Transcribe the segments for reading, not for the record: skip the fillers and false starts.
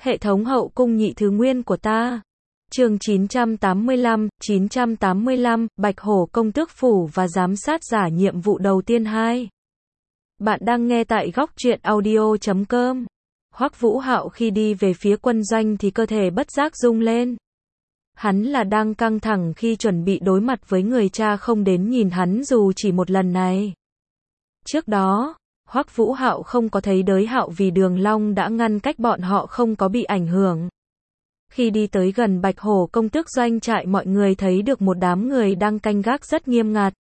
Hệ thống hậu cung nhị thứ nguyên của ta. Chương 985, Bạch Hổ công tước phủ và giám sát giả nhiệm vụ đầu tiên 2. Bạn đang nghe tại góc truyện audio.com. Hoắc Vũ Hạo khi đi về phía quân doanh thì cơ thể bất giác rung lên. Hắn là đang căng thẳng khi chuẩn bị đối mặt với người cha không đến nhìn hắn dù chỉ một lần này. Trước đó, Hoắc Vũ Hạo không có thấy Đới Hạo vì Đường Long đã ngăn cách bọn họ không có bị ảnh hưởng. Khi đi tới gần Bạch Hổ công tước doanh trại, mọi người thấy được một đám người đang canh gác rất nghiêm ngặt.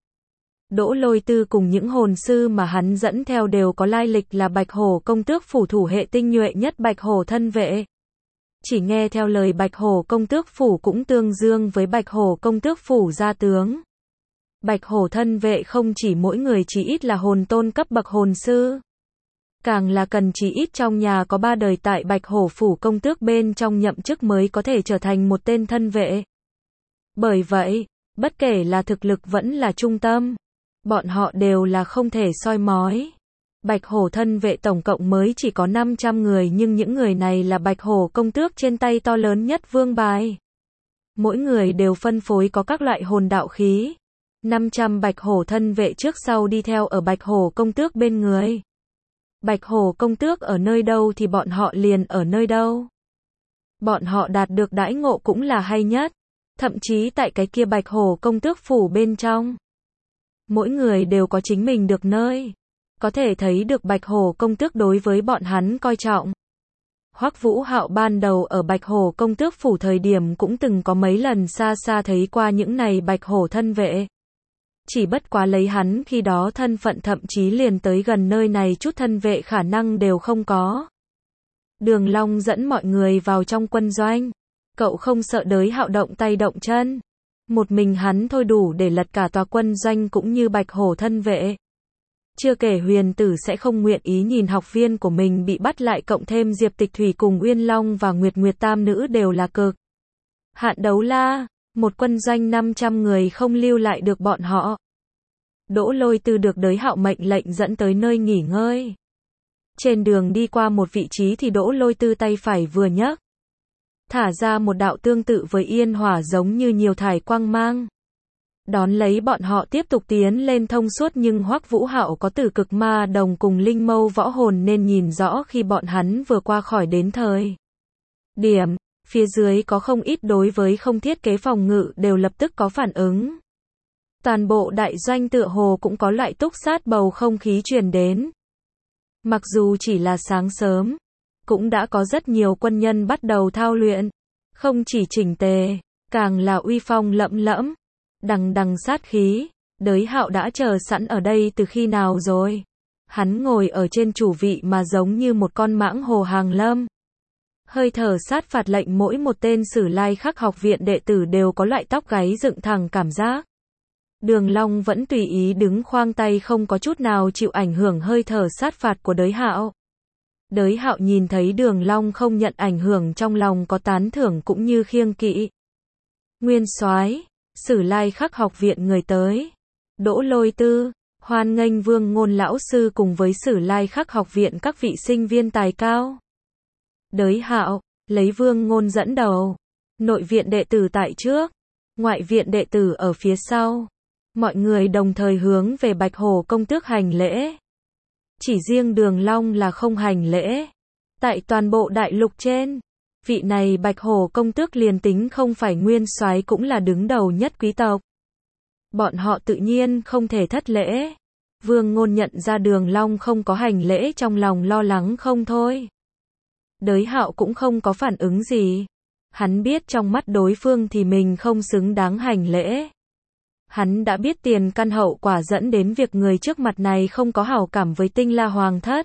Đỗ Lôi Tư cùng những hồn sư mà hắn dẫn theo đều có lai lịch là Bạch Hổ công tước phủ thủ hệ tinh nhuệ nhất Bạch Hổ thân vệ. Chỉ nghe theo lời Bạch Hổ công tước phủ cũng tương đương với Bạch Hổ công tước phủ gia tướng. Bạch Hổ thân vệ không chỉ mỗi người chỉ ít là hồn tôn cấp bậc hồn sư, càng là cần chỉ ít trong nhà có 3 đời tại Bạch Hổ phủ công tước bên trong nhậm chức mới có thể trở thành một tên thân vệ. Bởi vậy, bất kể là thực lực vẫn là trung tâm, bọn họ đều là không thể soi mói. Bạch Hổ thân vệ tổng cộng mới chỉ có 500 người, nhưng những người này là Bạch Hổ công tước trên tay to lớn nhất vương bài. Mỗi người đều phân phối có các loại hồn đạo khí. 500 Bạch Hổ thân vệ trước sau đi theo ở Bạch Hổ công tước bên người. Bạch Hổ công tước ở nơi đâu thì bọn họ liền ở nơi đâu. Bọn họ đạt được đãi ngộ cũng là hay nhất. Thậm chí tại cái kia Bạch Hổ công tước phủ bên trong, mỗi người đều có chính mình được nơi. Có thể thấy được Bạch Hổ công tước đối với bọn hắn coi trọng. Hoắc Vũ Hạo ban đầu ở Bạch Hổ công tước phủ thời điểm cũng từng có mấy lần xa xa thấy qua những này Bạch Hổ thân vệ. Chỉ bất quá lấy hắn khi đó thân phận thậm chí liền tới gần nơi này chút thân vệ khả năng đều không có. Đường Long dẫn mọi người vào trong quân doanh. Cậu không sợ Đới Hạo động tay động chân. Một mình hắn thôi đủ để lật cả tòa quân doanh cũng như Bạch Hổ thân vệ. Chưa kể Huyền Tử sẽ không nguyện ý nhìn học viên của mình bị bắt lại, cộng thêm Diệp Tịch Thủy cùng Uyên Long và Nguyệt Nguyệt tam nữ đều là cực hạn đấu la. Một quân doanh 500 người không lưu lại được bọn họ. Đỗ Lôi Tư được Đới Hạo mệnh lệnh dẫn tới nơi nghỉ ngơi. Trên đường đi qua một vị trí thì Đỗ Lôi Tư tay phải vừa nhấc, thả ra một đạo tương tự với yên hỏa giống như nhiều thải quang mang. Đón lấy bọn họ tiếp tục tiến lên thông suốt, nhưng Hoắc Vũ Hạo có Tử Cực Ma Đồng cùng Linh Mâu võ hồn nên nhìn rõ khi bọn hắn vừa qua khỏi đến thời điểm phía dưới có không ít đối với không thiết kế phòng ngự đều lập tức có phản ứng. Toàn bộ đại doanh tựa hồ cũng có loại túc sát bầu không khí truyền đến. Mặc dù chỉ là sáng sớm, cũng đã có rất nhiều quân nhân bắt đầu thao luyện. Không chỉ chỉnh tề, càng là uy phong lẫm lẫm, đằng đằng sát khí. Đới Hạo đã chờ sẵn ở đây từ khi nào rồi. Hắn ngồi ở trên chủ vị mà giống như một con mãng hồ hàng lâm. Hơi thở sát phạt lệnh mỗi một tên Sử Lai Khắc học viện đệ tử đều có loại tóc gáy dựng thẳng cảm giác. Đường Long vẫn tùy ý đứng khoang tay, không có chút nào chịu ảnh hưởng hơi thở sát phạt của Đới Hạo. Đới Hạo nhìn thấy Đường Long không nhận ảnh hưởng, trong lòng có tán thưởng cũng như khiêng kỵ. Nguyên soái, Sử Lai Khắc học viện người tới. Đỗ Lôi Tư, hoan nghênh Vương Ngôn lão sư cùng với Sử Lai Khắc học viện các vị sinh viên tài cao. Đới Hạo, lấy Vương Ngôn dẫn đầu. Nội viện đệ tử tại trước, ngoại viện đệ tử ở phía sau. Mọi người đồng thời hướng về Bạch Hổ công tước hành lễ. Chỉ riêng Đường Long là không hành lễ. Tại toàn bộ đại lục trên, vị này Bạch Hổ công tước liền tính không phải nguyên soái cũng là đứng đầu nhất quý tộc. Bọn họ tự nhiên không thể thất lễ. Vương Ngôn nhận ra Đường Long không có hành lễ, trong lòng lo lắng không thôi. Đới Hạo cũng không có phản ứng gì. Hắn biết trong mắt đối phương thì mình không xứng đáng hành lễ. Hắn đã biết tiền căn hậu quả dẫn đến việc người trước mặt này không có hảo cảm với Tinh La Hoàng thất.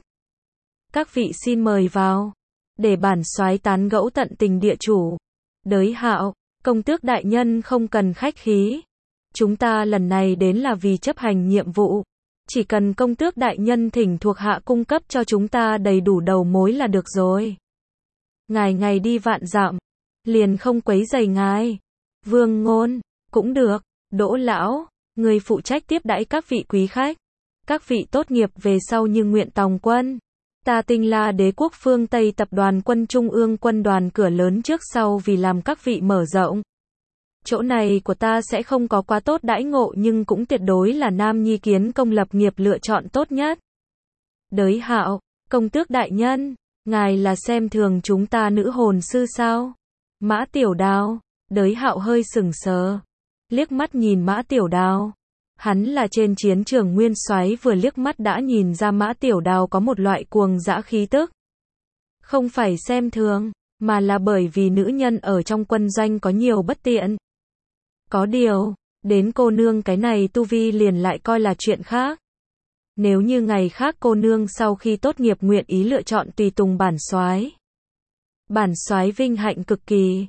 Các vị xin mời vào, để bản soái tán gẫu tận tình địa chủ. Đới Hạo, công tước đại nhân không cần khách khí. Chúng ta lần này đến là vì chấp hành nhiệm vụ. Chỉ cần công tước đại nhân thỉnh thuộc hạ cung cấp cho chúng ta đầy đủ đầu mối là được rồi. Ngài ngày đi vạn dặm, liền không quấy rầy ngài. Vương Ngôn, cũng được. Đỗ lão, người phụ trách tiếp đãi các vị quý khách. Các vị tốt nghiệp về sau như nguyện tòng quân, Ta Tinh La Đế quốc phương Tây tập đoàn quân Trung ương quân đoàn cửa lớn trước sau vì làm các vị mở rộng. Chỗ này của ta sẽ không có quá tốt đãi ngộ nhưng cũng tuyệt đối là nam nhi kiến công lập nghiệp lựa chọn tốt nhất. Đới Hạo, công tước đại nhân, ngài là xem thường chúng ta nữ hồn sư sao? Mã Tiểu Đao, Đới Hạo hơi sững sờ, liếc mắt nhìn Mã Tiểu Đao. Hắn là trên chiến trường Nguyên Soái vừa liếc mắt đã nhìn ra Mã Tiểu Đao có một loại cuồng dã khí tức. Không phải xem thường, mà là bởi vì nữ nhân ở trong quân doanh có nhiều bất tiện. Có điều, đến cô nương cái này tu vi liền lại coi là chuyện khác. Nếu như ngày khác cô nương sau khi tốt nghiệp nguyện ý lựa chọn tùy tùng bản soái. Bản soái vinh hạnh cực kỳ.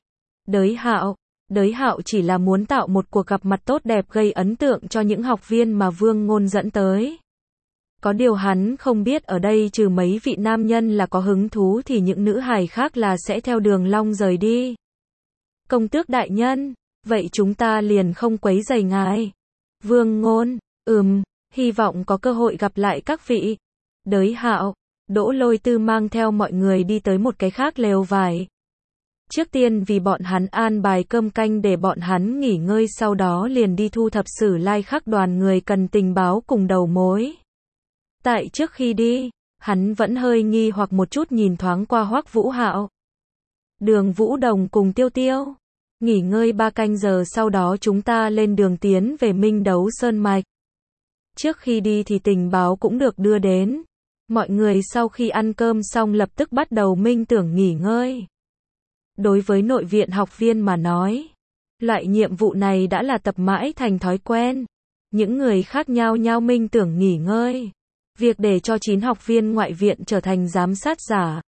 Đới Hạo chỉ là muốn tạo một cuộc gặp mặt tốt đẹp gây ấn tượng cho những học viên mà Vương Ngôn dẫn tới. Có điều hắn không biết ở đây trừ mấy vị nam nhân là có hứng thú thì những nữ hài khác là sẽ theo Đường Long rời đi. Công tước đại nhân, vậy chúng ta liền không quấy rầy ngài. Vương Ngôn, hy vọng có cơ hội gặp lại các vị. Đới Hạo, Đỗ Lôi Tư mang theo mọi người đi tới một cái khác lều vải. Trước tiên vì bọn hắn an bài cơm canh để bọn hắn nghỉ ngơi sau đó liền đi thu thập Sử Lai Khắc đoàn người cần tình báo cùng đầu mối. Tại trước khi đi, hắn vẫn hơi nghi hoặc một chút nhìn thoáng qua Hoắc Vũ Hạo. Đường Vũ Đồng cùng Tiêu Tiêu. Nghỉ ngơi 3 canh giờ sau đó chúng ta lên đường tiến về Minh Đấu Sơn Mạch. Trước khi đi thì tình báo cũng được đưa đến. Mọi người sau khi ăn cơm xong lập tức bắt đầu minh tưởng nghỉ ngơi. Đối với nội viện học viên mà nói, loại nhiệm vụ này đã là tập mãi thành thói quen. Những người khác nhao nhao minh tưởng nghỉ ngơi. Việc để cho 9 học viên ngoại viện trở thành giám sát giả.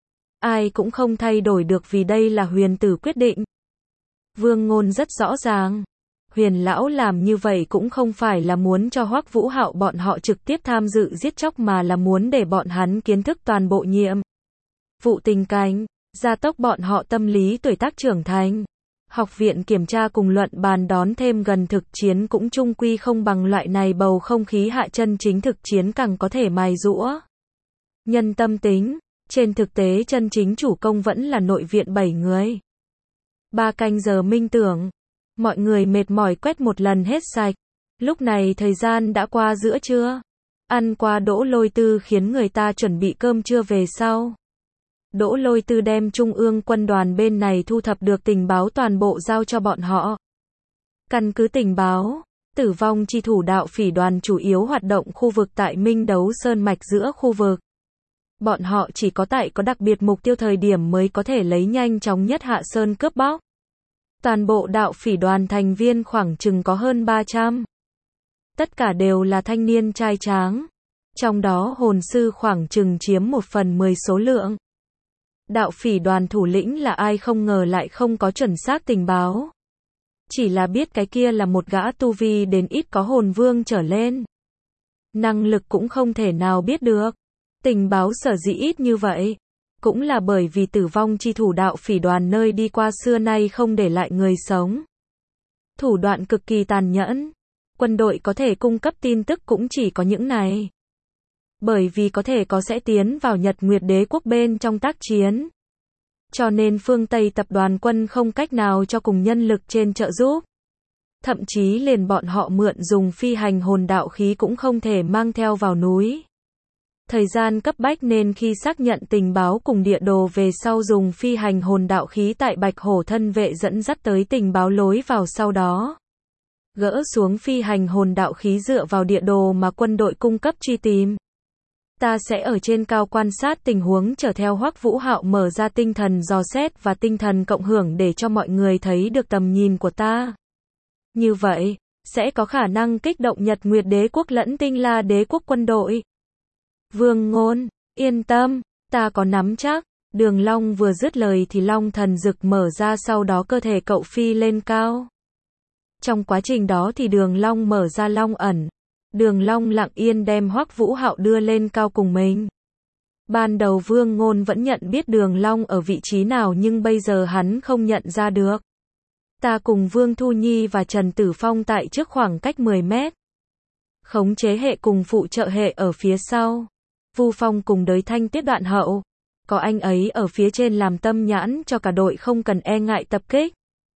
Ai cũng không thay đổi được vì đây là Huyền Tử quyết định. Vương Ngôn rất rõ ràng. Huyền lão làm như vậy cũng không phải là muốn cho Hoắc Vũ Hạo bọn họ trực tiếp tham dự giết chóc mà là muốn để bọn hắn kiến thức toàn bộ nhiệm vụ tình cảnh, gia tốc bọn họ tâm lý tuổi tác trưởng thành. Học viện kiểm tra cùng luận bàn đón thêm gần thực chiến cũng chung quy không bằng loại này bầu không khí hạ chân chính thực chiến càng có thể mài giũa nhân tâm tính. Trên thực tế chân chính chủ công vẫn là nội viện 7 người. 3 canh giờ minh tưởng, mọi người mệt mỏi quét một lần hết sạch. Lúc này thời gian đã qua giữa trưa. Ăn qua Đỗ Lôi Tư khiến người ta chuẩn bị cơm trưa về sau. Đỗ Lôi Tư đem Trung ương quân đoàn bên này thu thập được tình báo toàn bộ giao cho bọn họ. Căn cứ tình báo, tử vong chi thủ đạo phỉ đoàn chủ yếu hoạt động khu vực tại Minh Đấu Sơn Mạch giữa khu vực. Bọn họ chỉ có tại có đặc biệt mục tiêu thời điểm mới có thể lấy nhanh chóng nhất hạ sơn cướp bóc. Toàn bộ đạo phỉ đoàn thành viên khoảng chừng có hơn 300. Tất cả đều là thanh niên trai tráng. Trong đó hồn sư khoảng chừng chiếm 1/10 số lượng. Đạo phỉ đoàn thủ lĩnh là ai không ngờ lại không có chuẩn xác tình báo. Chỉ là biết cái kia là một gã tu vi đến ít có hồn vương trở lên. Năng lực cũng không thể nào biết được. Tình báo sở dĩ ít như vậy, cũng là bởi vì tử vong chi thủ đạo phỉ đoàn nơi đi qua xưa nay không để lại người sống. Thủ đoạn cực kỳ tàn nhẫn. Quân đội có thể cung cấp tin tức cũng chỉ có những này. Bởi vì có thể có sẽ tiến vào Nhật Nguyệt Đế quốc bên trong tác chiến. Cho nên phương Tây tập đoàn quân không cách nào cho cùng nhân lực trên trợ giúp. Thậm chí liền bọn họ mượn dùng phi hành hồn đạo khí cũng không thể mang theo vào núi. Thời gian cấp bách nên khi xác nhận tình báo cùng địa đồ về sau dùng phi hành hồn đạo khí tại Bạch Hổ thân vệ dẫn dắt tới tình báo lối vào sau đó. Gỡ xuống phi hành hồn đạo khí dựa vào địa đồ mà quân đội cung cấp truy tìm. Ta sẽ ở trên cao quan sát tình huống chở theo Hoắc Vũ Hạo mở ra tinh thần dò xét và tinh thần cộng hưởng để cho mọi người thấy được tầm nhìn của ta. Như vậy, sẽ có khả năng kích động Nhật Nguyệt Đế quốc lẫn Tinh La Đế quốc quân đội. Vương Ngôn, yên tâm, ta có nắm chắc. Đường Long vừa dứt lời thì Long thần dực mở ra sau đó cơ thể cậu phi lên cao. Trong quá trình đó thì Đường Long mở ra Long ẩn. Đường Long lặng yên đem Hoắc Vũ Hạo đưa lên cao cùng mình. Ban đầu Vương Ngôn vẫn nhận biết Đường Long ở vị trí nào nhưng bây giờ hắn không nhận ra được. Ta cùng Vương Thu Nhi và Trần Tử Phong tại trước khoảng cách 10 mét. Khống chế hệ cùng phụ trợ hệ ở phía sau. Vu Phong cùng đới Thanh Tuyết đoạn hậu. Có anh ấy ở phía trên làm tâm nhãn cho cả đội không cần e ngại tập kích.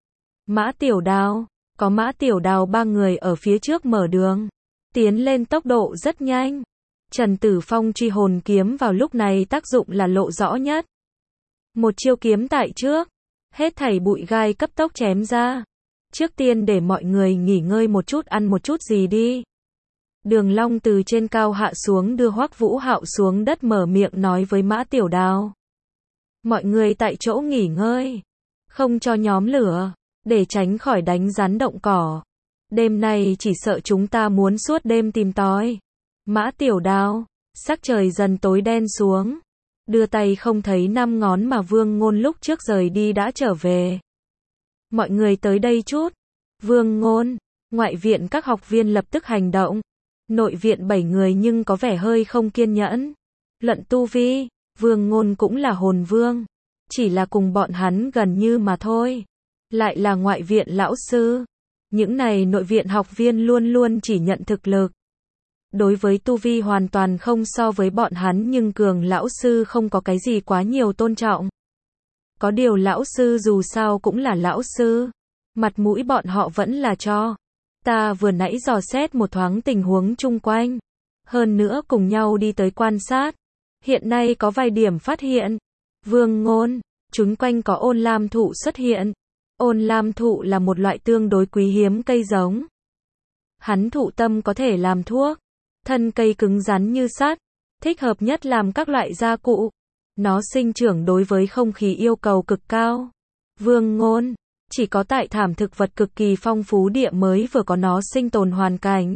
Mã Tiểu Đào, có Mã Tiểu Đào ba người ở phía trước mở đường, tiến lên tốc độ rất nhanh. Trần Tử Phong truy hồn kiếm vào lúc này tác dụng là lộ rõ nhất. Một chiêu kiếm tại trước, hết thảy bụi gai cấp tốc chém ra. Trước tiên để mọi người nghỉ ngơi một chút, ăn một chút gì đi. Đường Long từ trên cao hạ xuống đưa Hoắc Vũ Hạo xuống đất, mở miệng nói với Mã Tiểu Đào. Mọi người tại chỗ nghỉ ngơi, không cho nhóm lửa, để tránh khỏi đánh rắn động cỏ. Đêm nay chỉ sợ chúng ta muốn suốt đêm tìm tòi. Mã Tiểu Đào, sắc trời dần tối đen xuống. Đưa tay không thấy năm ngón mà Vương Ngôn lúc trước rời đi đã trở về. Mọi người tới đây chút. Vương Ngôn, ngoại viện các học viên lập tức hành động. Nội viện 7 người nhưng có vẻ hơi không kiên nhẫn. Luận tu vi, Vương Ngôn cũng là hồn vương. Chỉ là cùng bọn hắn gần như mà thôi. Lại là ngoại viện lão sư. Những này nội viện học viên luôn luôn chỉ nhận thực lực. Đối với tu vi hoàn toàn không so với bọn hắn, nhưng cường lão sư không có cái gì quá nhiều tôn trọng. Có điều lão sư dù sao cũng là lão sư. Mặt mũi bọn họ vẫn là cho. Ta vừa nãy dò xét một thoáng tình huống chung quanh. Hơn nữa cùng nhau đi tới quan sát. Hiện nay có vài điểm phát hiện. Vương Ngôn, chung quanh có ôn lam thụ xuất hiện. Ôn lam thụ là một loại tương đối quý hiếm cây giống. Hắn thụ tâm có thể làm thuốc. Thân cây cứng rắn như sắt, thích hợp nhất làm các loại gia cụ. Nó sinh trưởng đối với không khí yêu cầu cực cao. Vương Ngôn, chỉ có tại thảm thực vật cực kỳ phong phú địa mới vừa có nó sinh tồn hoàn cảnh.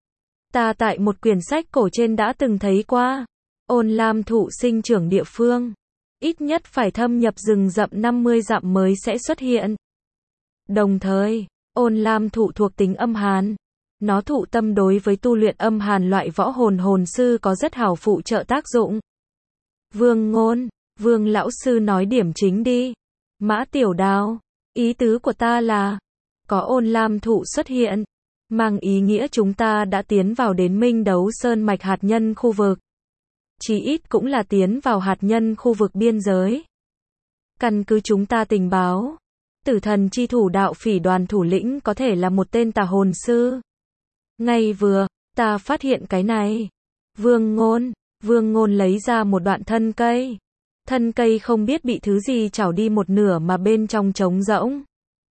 Ta tại một quyển sách cổ trên đã từng thấy qua. Ôn lam thụ sinh trưởng địa phương, ít nhất phải thâm nhập rừng rậm 50 dặm mới sẽ xuất hiện. Đồng thời, ôn lam thụ thuộc tính âm hàn. Nó thụ tâm đối với tu luyện âm hàn loại võ hồn hồn sư có rất hảo phụ trợ tác dụng. Vương Ngôn, Vương lão sư nói điểm chính đi. Mã Tiểu Đào, ý tứ của ta là, có ôn lam thụ xuất hiện, mang ý nghĩa chúng ta đã tiến vào đến Minh Đấu Sơn mạch hạt nhân khu vực. Chí ít cũng là tiến vào hạt nhân khu vực biên giới. Căn cứ chúng ta tình báo, Tử Thần chi thủ đạo phỉ đoàn thủ lĩnh có thể là một tên tà hồn sư. Ngay vừa, ta phát hiện cái này. Vương Ngôn lấy ra một đoạn thân cây. Thân cây không biết bị thứ gì chảo đi một nửa mà bên trong trống rỗng.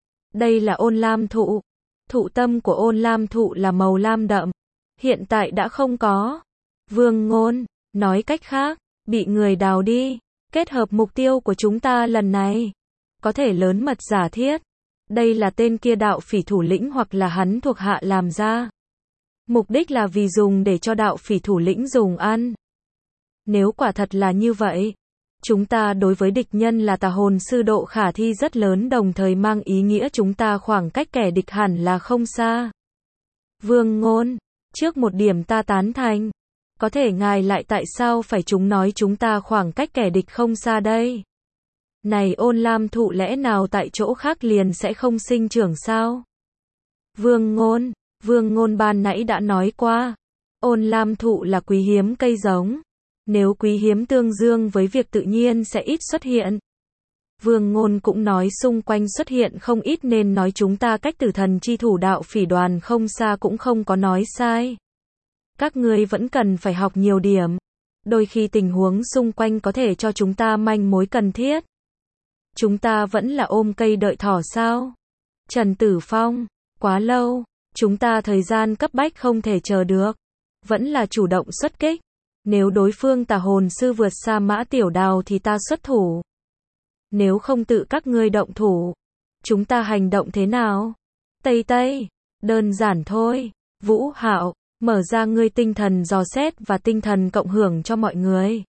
Đây là ôn lam thụ. Thụ tâm của ôn lam thụ là màu lam đậm. Hiện tại đã không có. Vương Ngôn, nói cách khác, bị người đào đi. Kết hợp mục tiêu của chúng ta lần này. Có thể lớn mật giả thiết. Đây là tên kia đạo phỉ thủ lĩnh hoặc là hắn thuộc hạ làm ra. Mục đích là vì dùng để cho đạo phỉ thủ lĩnh dùng ăn. Nếu quả thật là như vậy, chúng ta đối với địch nhân là tà hồn sư độ khả thi rất lớn, đồng thời mang ý nghĩa chúng ta khoảng cách kẻ địch hẳn là không xa. Vương Ngôn, trước một điểm ta tán thành. Có thể ngài lại tại sao phải chúng nói chúng ta khoảng cách kẻ địch không xa đây? Này ôn lam thụ lẽ nào tại chỗ khác liền sẽ không sinh trưởng sao? Vương Ngôn ban nãy đã nói qua. Ôn lam thụ là quý hiếm cây giống. Nếu quý hiếm tương đương với việc tự nhiên sẽ ít xuất hiện. Vương Ngôn cũng nói xung quanh xuất hiện không ít nên nói chúng ta cách Tử Thần chi thủ đạo phỉ đoàn không xa cũng không có nói sai. Các ngươi vẫn cần phải học nhiều điểm. Đôi khi tình huống xung quanh có thể cho chúng ta manh mối cần thiết. Chúng ta vẫn là ôm cây đợi thỏ sao? Trần Tử Phong, quá lâu. Chúng ta thời gian cấp bách không thể chờ được. Vẫn là chủ động xuất kích. Nếu đối phương tà hồn sư vượt xa Mã Tiểu Đào thì ta xuất thủ. Nếu không tự các ngươi động thủ, chúng ta hành động thế nào? Tây, đơn giản thôi. Vũ Hạo, mở ra ngươi tinh thần dò xét và tinh thần cộng hưởng cho mọi người.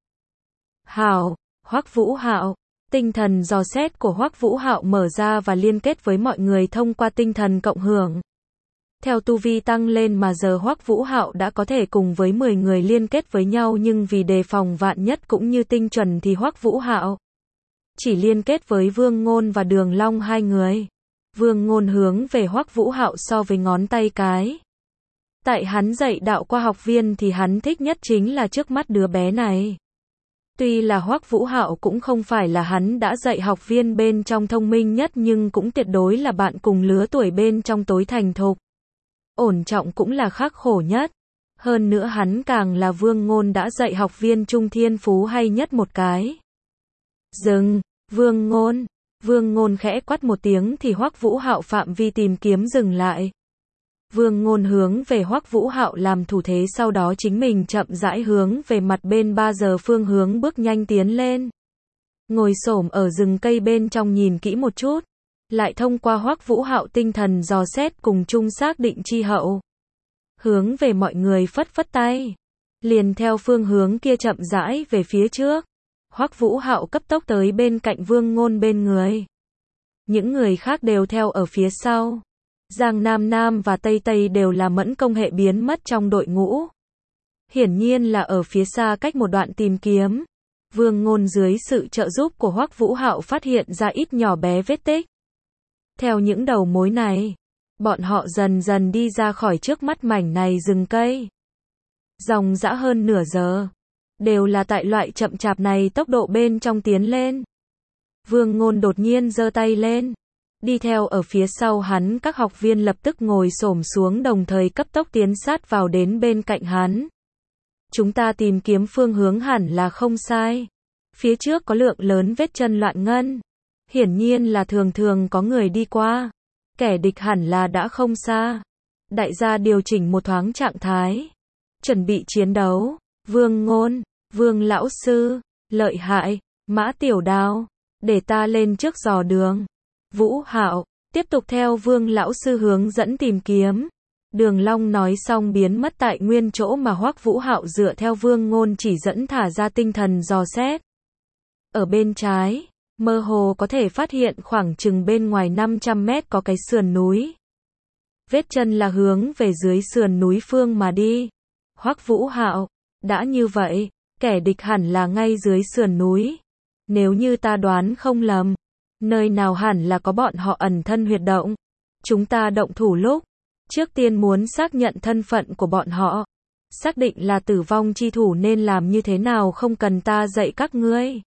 Hảo, Hoắc Vũ Hạo. Tinh thần dò xét của Hoắc Vũ Hạo mở ra và liên kết với mọi người thông qua tinh thần cộng hưởng. Theo tu vi tăng lên mà giờ Hoắc Vũ Hạo đã có thể cùng với 10 người liên kết với nhau, nhưng vì đề phòng vạn nhất cũng như tinh chuẩn thì Hoắc Vũ Hạo chỉ liên kết với Vương Ngôn và Đường Long 2 người. Vương Ngôn hướng về Hoắc Vũ Hạo so với ngón tay cái. Tại hắn dạy đạo qua học viên thì hắn thích nhất chính là trước mắt đứa bé này. Tuy là Hoắc Vũ Hạo cũng không phải là hắn đã dạy học viên bên trong thông minh nhất nhưng cũng tuyệt đối là bạn cùng lứa tuổi bên trong tối thành thục. Ổn trọng cũng là khắc khổ nhất. Hơn nữa hắn càng là Vương Ngôn đã dạy học viên trung thiên phú hay nhất một cái. Dừng, Vương Ngôn. Vương Ngôn khẽ quát một tiếng thì Hoắc Vũ Hạo phạm vi tìm kiếm dừng lại. Vương Ngôn hướng về Hoắc Vũ Hạo làm thủ thế, sau đó chính mình chậm rãi hướng về mặt bên 3 giờ phương hướng bước nhanh tiến lên. Ngồi xổm ở rừng cây bên trong nhìn kỹ một chút, lại thông qua Hoắc Vũ Hạo tinh thần dò xét cùng chung xác định chi hậu. Hướng về mọi người phất phất tay, liền theo phương hướng kia chậm rãi về phía trước. Hoắc Vũ Hạo cấp tốc tới bên cạnh Vương Ngôn bên người. Những người khác đều theo ở phía sau. Giang Nam Nam và Tây Tây đều là mẫn công hệ biến mất trong đội ngũ. Hiển nhiên là ở phía xa cách một đoạn tìm kiếm. Vương Ngôn dưới sự trợ giúp của Hoắc Vũ Hạo phát hiện ra ít nhỏ bé vết tích. Theo những đầu mối này, bọn họ dần dần đi ra khỏi trước mắt mảnh này rừng cây. Dòng dã hơn nửa giờ, đều là tại loại chậm chạp này tốc độ bên trong tiến lên. Vương Ngôn đột nhiên giơ tay lên. Đi theo ở phía sau hắn các học viên lập tức ngồi xổm xuống đồng thời cấp tốc tiến sát vào đến bên cạnh hắn. Chúng ta tìm kiếm phương hướng hẳn là không sai. Phía trước có lượng lớn vết chân loạn ngân. Hiển nhiên là thường thường có người đi qua. Kẻ địch hẳn là đã không xa. Đại gia điều chỉnh một thoáng trạng thái. Chuẩn bị chiến đấu. Vương Ngôn, Vương lão sư, lợi hại, Mã Tiểu Đao, để ta lên trước dò đường. Vũ Hạo, tiếp tục theo Vương lão sư hướng dẫn tìm kiếm. Đường Long nói xong biến mất tại nguyên chỗ mà Hoắc Vũ Hạo dựa theo Vương Ngôn chỉ dẫn thả ra tinh thần dò xét. Ở bên trái, mơ hồ có thể phát hiện khoảng chừng bên ngoài 500 mét có cái sườn núi. Vết chân là hướng về dưới sườn núi phương mà đi. Hoắc Vũ Hạo, đã như vậy, kẻ địch hẳn là ngay dưới sườn núi. Nếu như ta đoán không lầm, nơi nào hẳn là có bọn họ ẩn thân huyệt động. Chúng ta động thủ lúc trước tiên muốn xác nhận thân phận của bọn họ. Xác định là tử vong chi thủ nên làm như thế nào không cần ta dạy các ngươi.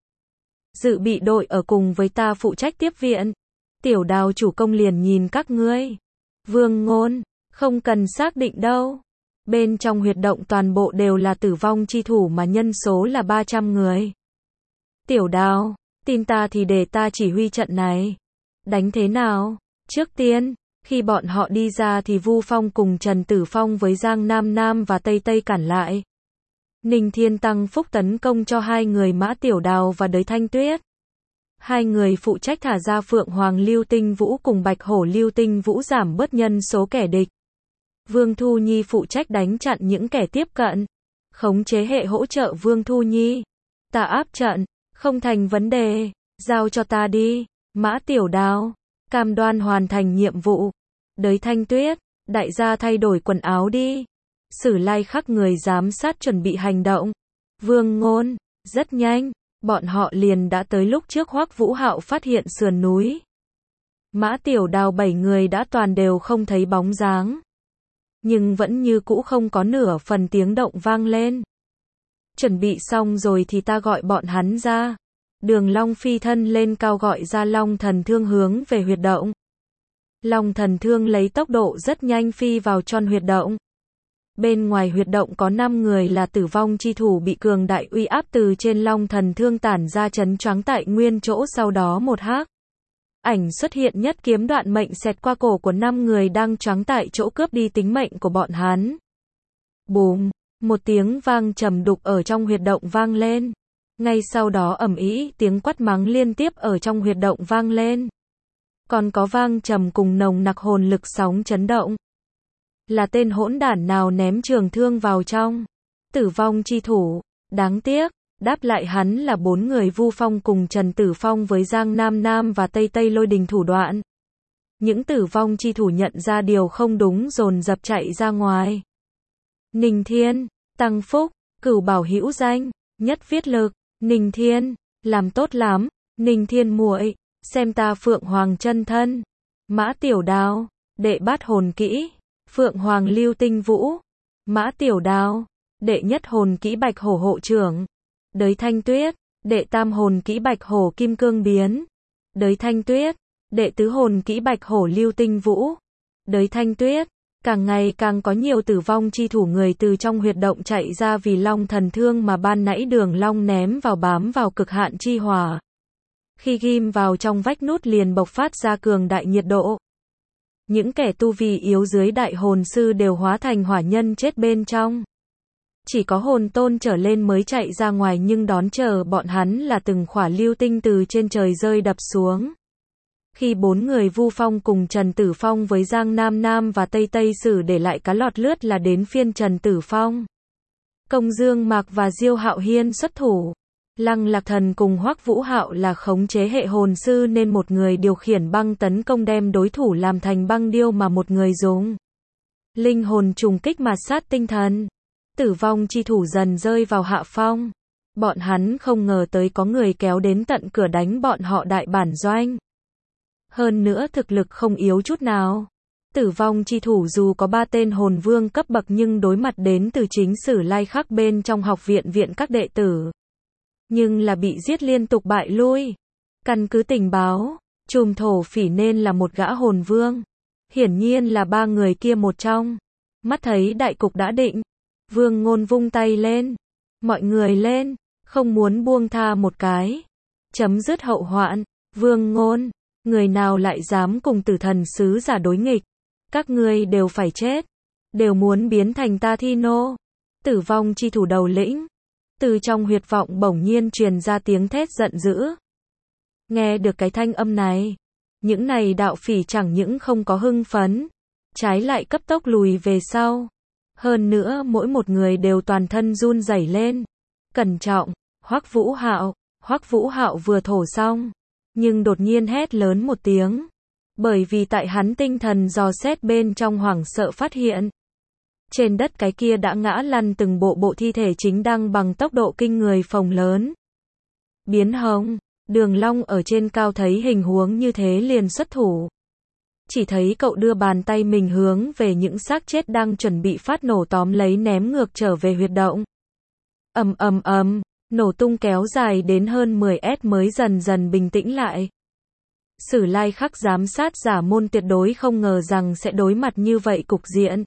Dự bị đội ở cùng với ta phụ trách tiếp viện. Tiểu Đào chủ công liền nhìn các ngươi. Vương Ngôn, không cần xác định đâu. Bên trong huyệt động toàn bộ đều là tử vong chi thủ mà nhân số là 300 người. Tiểu Đào, tin ta thì để ta chỉ huy trận này. Đánh thế nào? Trước tiên, khi bọn họ đi ra thì Vu Phong cùng Trần Tử Phong với Giang Nam Nam và Tây Tây cản lại. Ninh Thiên tăng phúc tấn công cho hai người Mã Tiểu Đào và Đới Thanh Tuyết. Hai người phụ trách thả ra Phượng Hoàng Lưu Tinh Vũ cùng Bạch Hổ Lưu Tinh Vũ giảm bớt nhân số kẻ địch. Vương Thu Nhi phụ trách đánh chặn những kẻ tiếp cận. Khống chế hệ hỗ trợ Vương Thu Nhi. Ta áp trận, không thành vấn đề, giao cho ta đi. Mã Tiểu Đào, cam đoan hoàn thành nhiệm vụ. Đới Thanh Tuyết, đại gia thay đổi quần áo đi. Sử Lai Khắc người giám sát chuẩn bị hành động. Vương Ngôn, rất nhanh, bọn họ liền đã tới lúc trước Hoắc Vũ Hạo phát hiện sườn núi. Mã Tiểu Đào 7 người đã toàn đều không thấy bóng dáng. Nhưng vẫn như cũ không có nửa phần tiếng động vang lên. Chuẩn bị xong rồi thì ta gọi bọn hắn ra. Đường Long phi thân lên cao gọi ra Long Thần Thương hướng về huyệt động. Long Thần Thương lấy tốc độ rất nhanh phi vào tròn huyệt động. Bên ngoài huyệt động có 5 người là tử vong chi thủ bị cường đại uy áp từ trên Long Thần Thương tản ra chấn choáng tại nguyên chỗ, sau đó một hắc ảnh xuất hiện nhất kiếm đoạn mệnh xẹt qua cổ của 5 người đang choáng tại chỗ cướp đi tính mệnh của bọn hắn. Bùm, một tiếng vang trầm đục ở trong huyệt động vang lên. Ngay sau đó ầm ĩ tiếng quát mắng liên tiếp ở trong huyệt động vang lên. Còn có vang trầm cùng nồng nặc hồn lực sóng chấn động. Là tên hỗn đản nào ném trường thương vào trong? Tử vong chi thủ, đáng tiếc, đáp lại hắn là 4 người Vu Phong cùng Trần Tử Phong với Giang Nam Nam và Tây Tây lôi đình thủ đoạn. Những tử vong chi thủ nhận ra điều không đúng dồn dập chạy ra ngoài. Ninh Thiên, Tăng Phúc, Cửu Bảo hữu danh, Nhất Viết Lực, Ninh Thiên, làm tốt lắm, Ninh Thiên muội, xem ta Phượng Hoàng chân thân. Mã Tiểu Đào, đệ bát hồn kỹ, Phượng Hoàng Lưu Tinh Vũ, Mã Tiểu Đao, đệ nhất hồn kỹ Bạch Hổ hộ trưởng, Đới Thanh Tuyết, đệ tam hồn kỹ Bạch Hổ Kim Cương Biến, Đới Thanh Tuyết, đệ tứ hồn kỹ Bạch Hổ Lưu Tinh Vũ, Đới Thanh Tuyết. Càng ngày càng có nhiều tử vong chi thủ người từ trong huyệt động chạy ra vì long thần thương mà ban nãy Đường Long ném vào bám vào cực hạn chi hỏa. Khi ghim vào trong vách nút liền bộc phát ra cường đại nhiệt độ. Những kẻ tu vi yếu dưới đại hồn sư đều hóa thành hỏa nhân chết bên trong. Chỉ có hồn tôn trở lên mới chạy ra ngoài nhưng đón chờ bọn hắn là từng khỏa lưu tinh từ trên trời rơi đập xuống. Khi 4 người Vu Phong cùng Trần Tử Phong với Giang Nam Nam và Tây Tây Sử để lại cá lọt lướt là đến phiên Trần Tử Phong. Công Dương Mạc và Diêu Hạo Hiên xuất thủ. Lăng Lạc Thần cùng Hoắc Vũ Hạo là khống chế hệ hồn sư nên một người điều khiển băng tấn công đem đối thủ làm thành băng điêu mà một người dùng linh hồn trùng kích mà sát tinh thần. Tử vong chi thủ dần rơi vào hạ phong. Bọn hắn không ngờ tới có người kéo đến tận cửa đánh bọn họ đại bản doanh. Hơn nữa thực lực không yếu chút nào. Tử vong chi thủ dù có 3 tên hồn vương cấp bậc nhưng đối mặt đến từ chính Sử Lai Khắc bên trong học viện viện các đệ tử. Nhưng là bị giết liên tục bại lui. Căn cứ tình báo, Trùm Thổ Phỉ nên là một gã hồn vương. Hiển nhiên là 3 người kia một trong. Mắt thấy đại cục đã định. Vương Ngôn vung tay lên. Mọi người lên, không muốn buông tha một cái. Chấm dứt hậu hoạn. Vương Ngôn, người nào lại dám cùng Tử Thần sứ giả đối nghịch? Các ngươi đều phải chết. Đều muốn biến thành ta thi nô. Tử vong chi thủ đầu lĩnh. Từ trong huyệt vọng bỗng nhiên truyền ra tiếng thét giận dữ. Nghe được cái thanh âm này, những này đạo phỉ chẳng những không có hưng phấn, trái lại cấp tốc lùi về sau. Hơn nữa mỗi một người đều toàn thân run rẩy lên. Cẩn trọng, Hoắc Vũ Hạo vừa thổ xong, nhưng đột nhiên hét lớn một tiếng. Bởi vì tại hắn tinh thần dò xét bên trong hoảng sợ phát hiện. Trên đất cái kia đã ngã lăn từng bộ thi thể chính đang bằng tốc độ kinh người phồng lớn. Biến hồng, Đường Long ở trên cao thấy hình huống như thế liền xuất thủ. Chỉ thấy cậu đưa bàn tay mình hướng về những xác chết đang chuẩn bị phát nổ tóm lấy ném ngược trở về huyệt động. Nổ tung kéo dài đến hơn 10s mới dần dần bình tĩnh lại. Sử Lai Khắc giám sát giả môn tuyệt đối không ngờ rằng sẽ đối mặt như vậy cục diện.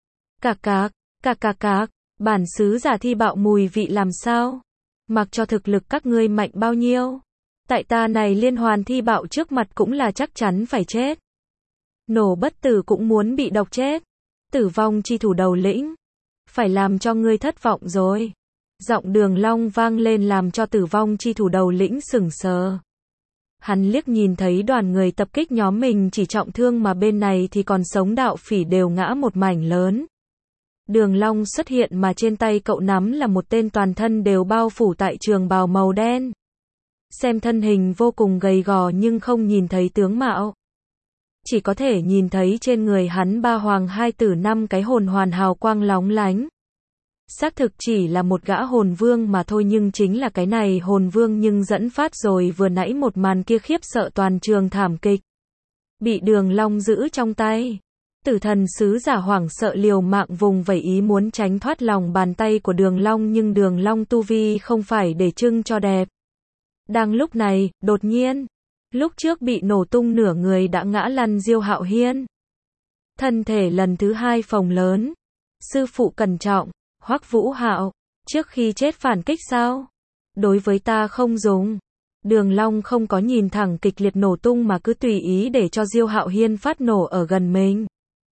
Cạc, bản sứ giả thi bạo mùi vị làm sao? Mặc cho thực lực các ngươi mạnh bao nhiêu, tại ta này liên hoàn thi bạo trước mặt cũng là chắc chắn phải chết. Nổ bất tử cũng muốn bị độc chết. Tử vong chi thủ đầu lĩnh, phải làm cho ngươi thất vọng rồi. Giọng Đường Long vang lên làm cho tử vong chi thủ đầu lĩnh sững sờ. Hắn liếc nhìn thấy đoàn người tập kích nhóm mình chỉ trọng thương mà bên này thì còn sống đạo phỉ đều ngã một mảnh lớn. Đường Long xuất hiện mà trên tay cậu nắm là một tên toàn thân đều bao phủ tại trường bào màu đen. Xem thân hình vô cùng gầy gò nhưng không nhìn thấy tướng mạo. Chỉ có thể nhìn thấy trên người hắn 3 hoàng 2 tử 5 cái hồn hoàn hào quang lóng lánh. Xác thực chỉ là một gã hồn vương mà thôi nhưng chính là cái này hồn vương nhưng dẫn phát rồi vừa nãy một màn kia khiếp sợ toàn trường thảm kịch. Bị Đường Long giữ trong tay. Tử Thần sứ giả hoảng sợ liều mạng vùng vẫy ý muốn tránh thoát lòng bàn tay của Đường Long nhưng Đường Long tu vi không phải để trưng cho đẹp. Đang lúc này, đột nhiên, lúc trước bị nổ tung nửa người đã ngã lăn Diêu Hạo Hiên. Thân thể lần thứ 2 phồng lớn. Sư phụ cẩn trọng, Hoắc Vũ Hạo, trước khi chết phản kích sao? Đối với ta không dùng. Đường Long không có nhìn thẳng kịch liệt nổ tung mà cứ tùy ý để cho Diêu Hạo Hiên phát nổ ở gần mình.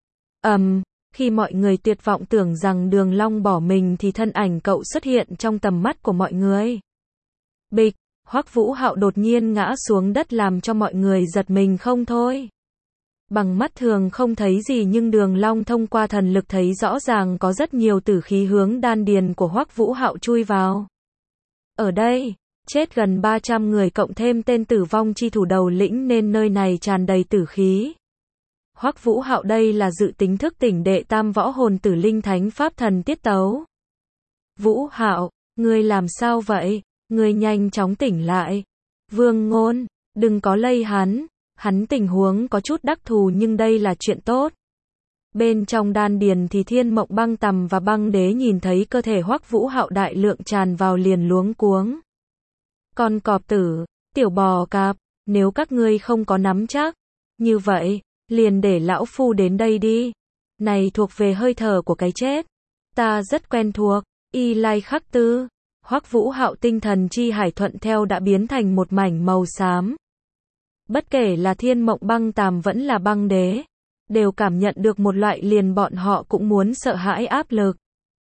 Khi mọi người tuyệt vọng tưởng rằng Đường Long bỏ mình thì thân ảnh cậu xuất hiện trong tầm mắt của mọi người. Bịch, Hoắc Vũ Hạo đột nhiên ngã xuống đất làm cho mọi người giật mình không thôi. Bằng mắt thường không thấy gì nhưng Đường Long thông qua thần lực thấy rõ ràng có rất nhiều tử khí hướng đan điền của Hoắc Vũ Hạo chui vào. Ở đây, chết gần 300 người cộng thêm tên tử vong chi thủ đầu lĩnh nên nơi này tràn đầy tử khí. Hoắc Vũ Hạo đây là dự tính thức tỉnh đệ tam võ hồn tử linh thánh pháp thần tiết tấu. Vũ Hạo, ngươi làm sao vậy? Ngươi nhanh chóng tỉnh lại. Vương Ngôn, đừng có lây hắn tình huống có chút đặc thù nhưng đây là chuyện tốt. Bên trong đan điền thì Thiên Mộng Băng Tầm và Băng Đế nhìn thấy cơ thể Hoắc Vũ Hạo đại lượng tràn vào liền luống cuống. Con cọp tử, tiểu bò cạp, nếu các ngươi không có nắm chắc, như vậy, liền để lão phu đến đây đi. Này thuộc về hơi thở của cái chết. Ta rất quen thuộc, Y Lai Khắc Tư. Hoắc Vũ Hạo tinh thần chi hải thuận theo đã biến thành một mảnh màu xám. Bất kể là Thiên Mộng Băng Tàm vẫn là Băng Đế, đều cảm nhận được một loại liền bọn họ cũng muốn sợ hãi áp lực.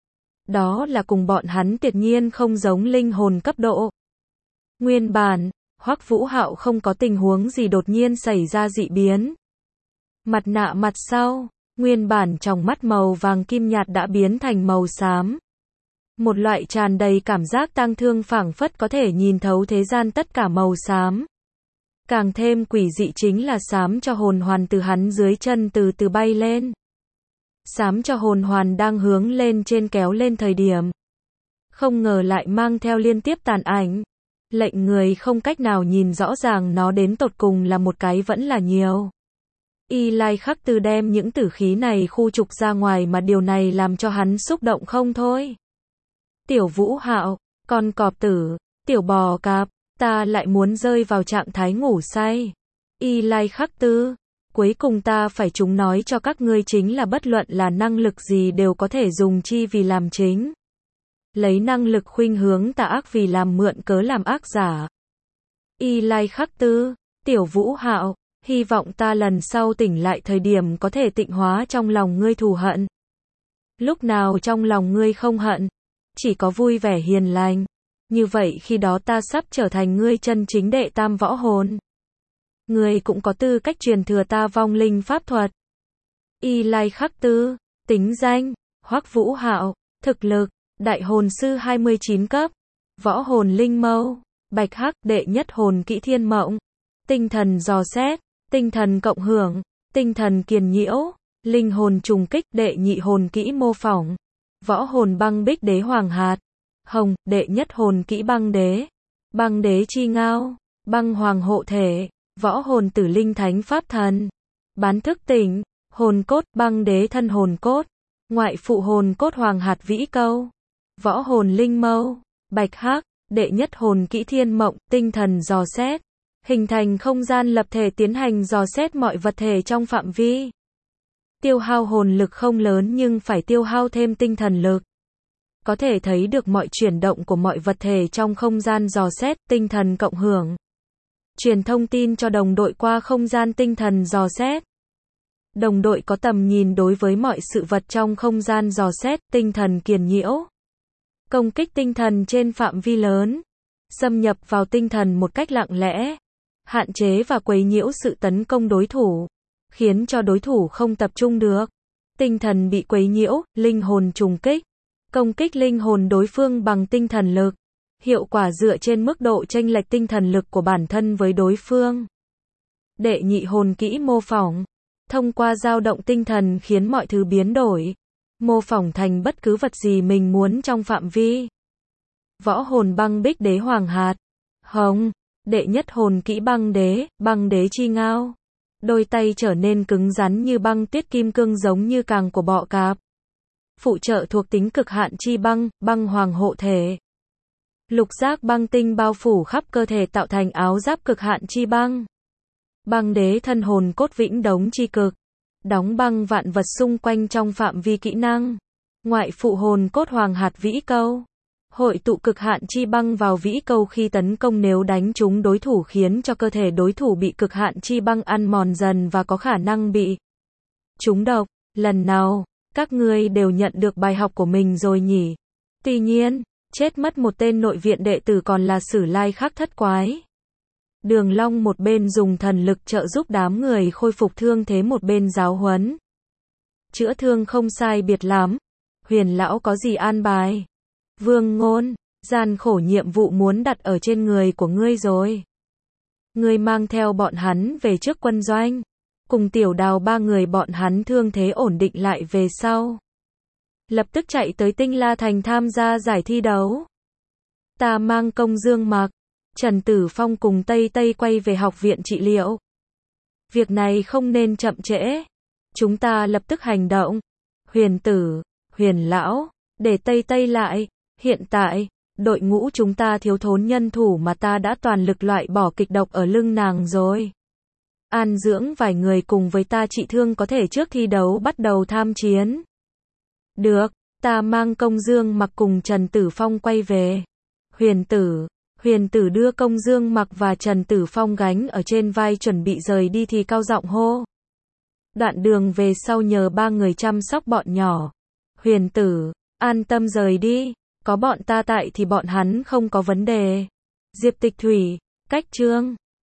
Đó là cùng bọn hắn tuyệt nhiên không giống linh hồn cấp độ. Nguyên bản, Hoắc Vũ Hạo không có tình huống gì đột nhiên xảy ra dị biến. Mặt nạ mặt sau, nguyên bản trong mắt màu vàng kim nhạt đã biến thành màu xám. Một loại tràn đầy cảm giác tang thương phảng phất có thể nhìn thấu thế gian tất cả màu xám. Càng thêm quỷ dị chính là xám cho hồn hoàn từ hắn dưới chân từ từ bay lên. Xám cho hồn hoàn đang hướng lên trên kéo lên thời điểm. Không ngờ lại mang theo liên tiếp tàn ảnh. Lệnh người không cách nào nhìn rõ ràng nó đến tột cùng là một cái vẫn là nhiều. Y Lai Khắc Tư đem những tử khí này khu trục ra ngoài mà điều này làm cho hắn xúc động không thôi. Tiểu Vũ Hạo, con cọp tử, tiểu bò cạp, ta lại muốn rơi vào trạng thái ngủ say. Y Lai Khắc Tư, cuối cùng ta phải chúng nói cho các ngươi chính là bất luận là năng lực gì đều có thể dùng chi vì làm chính. Lấy năng lực khuynh hướng tà ác vì làm mượn cớ làm ác giả. Y Lai Khắc Tư, tiểu Vũ Hạo, hy vọng ta lần sau tỉnh lại thời điểm có thể tịnh hóa trong lòng ngươi thù hận. Lúc nào trong lòng ngươi không hận, chỉ có vui vẻ hiền lành, như vậy khi đó ta sắp trở thành ngươi chân chính đệ tam võ hồn. Ngươi cũng có tư cách truyền thừa ta vong linh pháp thuật. Y Lai Khắc Tư, tính danh, Hoắc Vũ Hạo, thực lực, đại hồn sư 29 cấp, võ hồn linh mâu, bạch hắc đệ nhất hồn kỹ thiên mộng, tinh thần dò xét, tinh thần cộng hưởng, tinh thần kiền nhiễu, linh hồn trùng kích đệ nhị hồn kỹ mô phỏng, võ hồn băng bích đế hoàng hạt, hồng, đệ nhất hồn kỹ băng đế chi ngao, băng hoàng hộ thể, võ hồn tử linh thánh pháp thần, bán thức tỉnh, hồn cốt băng đế thân hồn cốt, ngoại phụ hồn cốt hoàng hạt vĩ câu, võ hồn linh mâu, bạch hắc, đệ nhất hồn kỹ thiên mộng, tinh thần dò xét, hình thành không gian lập thể tiến hành dò xét mọi vật thể trong phạm vi. Tiêu hao hồn lực không lớn nhưng phải tiêu hao thêm tinh thần lực. Có thể thấy được mọi chuyển động của mọi vật thể trong không gian dò xét, tinh thần cộng hưởng. Truyền thông tin cho đồng đội qua không gian tinh thần dò xét. Đồng đội có tầm nhìn đối với mọi sự vật trong không gian dò xét, tinh thần kiền nhiễu. Công kích tinh thần trên phạm vi lớn. Xâm nhập vào tinh thần một cách lặng lẽ. Hạn chế và quấy nhiễu sự tấn công đối thủ. Khiến cho đối thủ không tập trung được. Tinh thần bị quấy nhiễu, linh hồn trùng kích. Công kích linh hồn đối phương bằng tinh thần lực. Hiệu quả dựa trên mức độ chênh lệch tinh thần lực của bản thân với đối phương. Đệ nhị hồn kỹ mô phỏng. Thông qua dao động tinh thần khiến mọi thứ biến đổi. Mô phỏng thành bất cứ vật gì mình muốn trong phạm vi. Võ hồn băng bích đế hoàng hạt. Hồng. Đệ nhất hồn kỹ băng đế chi ngao. Đôi tay trở nên cứng rắn như băng tuyết kim cương giống như càng của bọ cạp. Phụ trợ thuộc tính cực hạn chi băng hoàng hộ thể. Lục giác băng tinh bao phủ khắp cơ thể tạo thành áo giáp cực hạn chi băng. Băng đế thân hồn cốt vĩnh đống chi cực. Đóng băng vạn vật xung quanh trong phạm vi kỹ năng. Ngoại phụ hồn cốt hoàng hạt vĩ câu. Hội tụ cực hạn chi băng vào vĩ câu khi tấn công nếu đánh trúng đối thủ khiến cho cơ thể đối thủ bị cực hạn chi băng ăn mòn dần và có khả năng bị trúng độc. Lần nào, các ngươi đều nhận được bài học của mình rồi nhỉ? Tuy nhiên, chết mất một tên nội viện đệ tử còn là Sử Lai Khắc thất quái. Đường Long một bên dùng thần lực trợ giúp đám người khôi phục thương thế một bên giáo huấn. Chữa thương không sai biệt lắm. Huyền lão có gì an bài? Vương Ngôn, gian khổ nhiệm vụ muốn đặt ở trên người của ngươi rồi. Ngươi mang theo bọn hắn về trước quân doanh. Cùng Tiểu Đào ba người bọn hắn thương thế ổn định lại về sau. Lập tức chạy tới Tinh La Thành tham gia giải thi đấu. Ta mang Công Dương Mặc, Trần Tử Phong cùng Tây Tây quay về học viện trị liệu. Việc này không nên chậm trễ. Chúng ta lập tức hành động. Huyền tử, Huyền lão, để Tây Tây lại. Hiện tại, đội ngũ chúng ta thiếu thốn nhân thủ mà ta đã toàn lực loại bỏ kịch độc ở lưng nàng rồi. An dưỡng vài người cùng với ta trị thương có thể trước thi đấu bắt đầu tham chiến. Được, ta mang Công Dương Mặc cùng Trần Tử Phong quay về. Huyền tử đưa Công Dương Mặc và Trần Tử Phong gánh ở trên vai chuẩn bị rời đi thì cao giọng hô. Đoạn đường về sau nhờ ba người chăm sóc bọn nhỏ. Huyền tử, an tâm rời đi, có bọn ta tại thì bọn hắn không có vấn đề. Diệp Tịch Thủy, Cách Trương.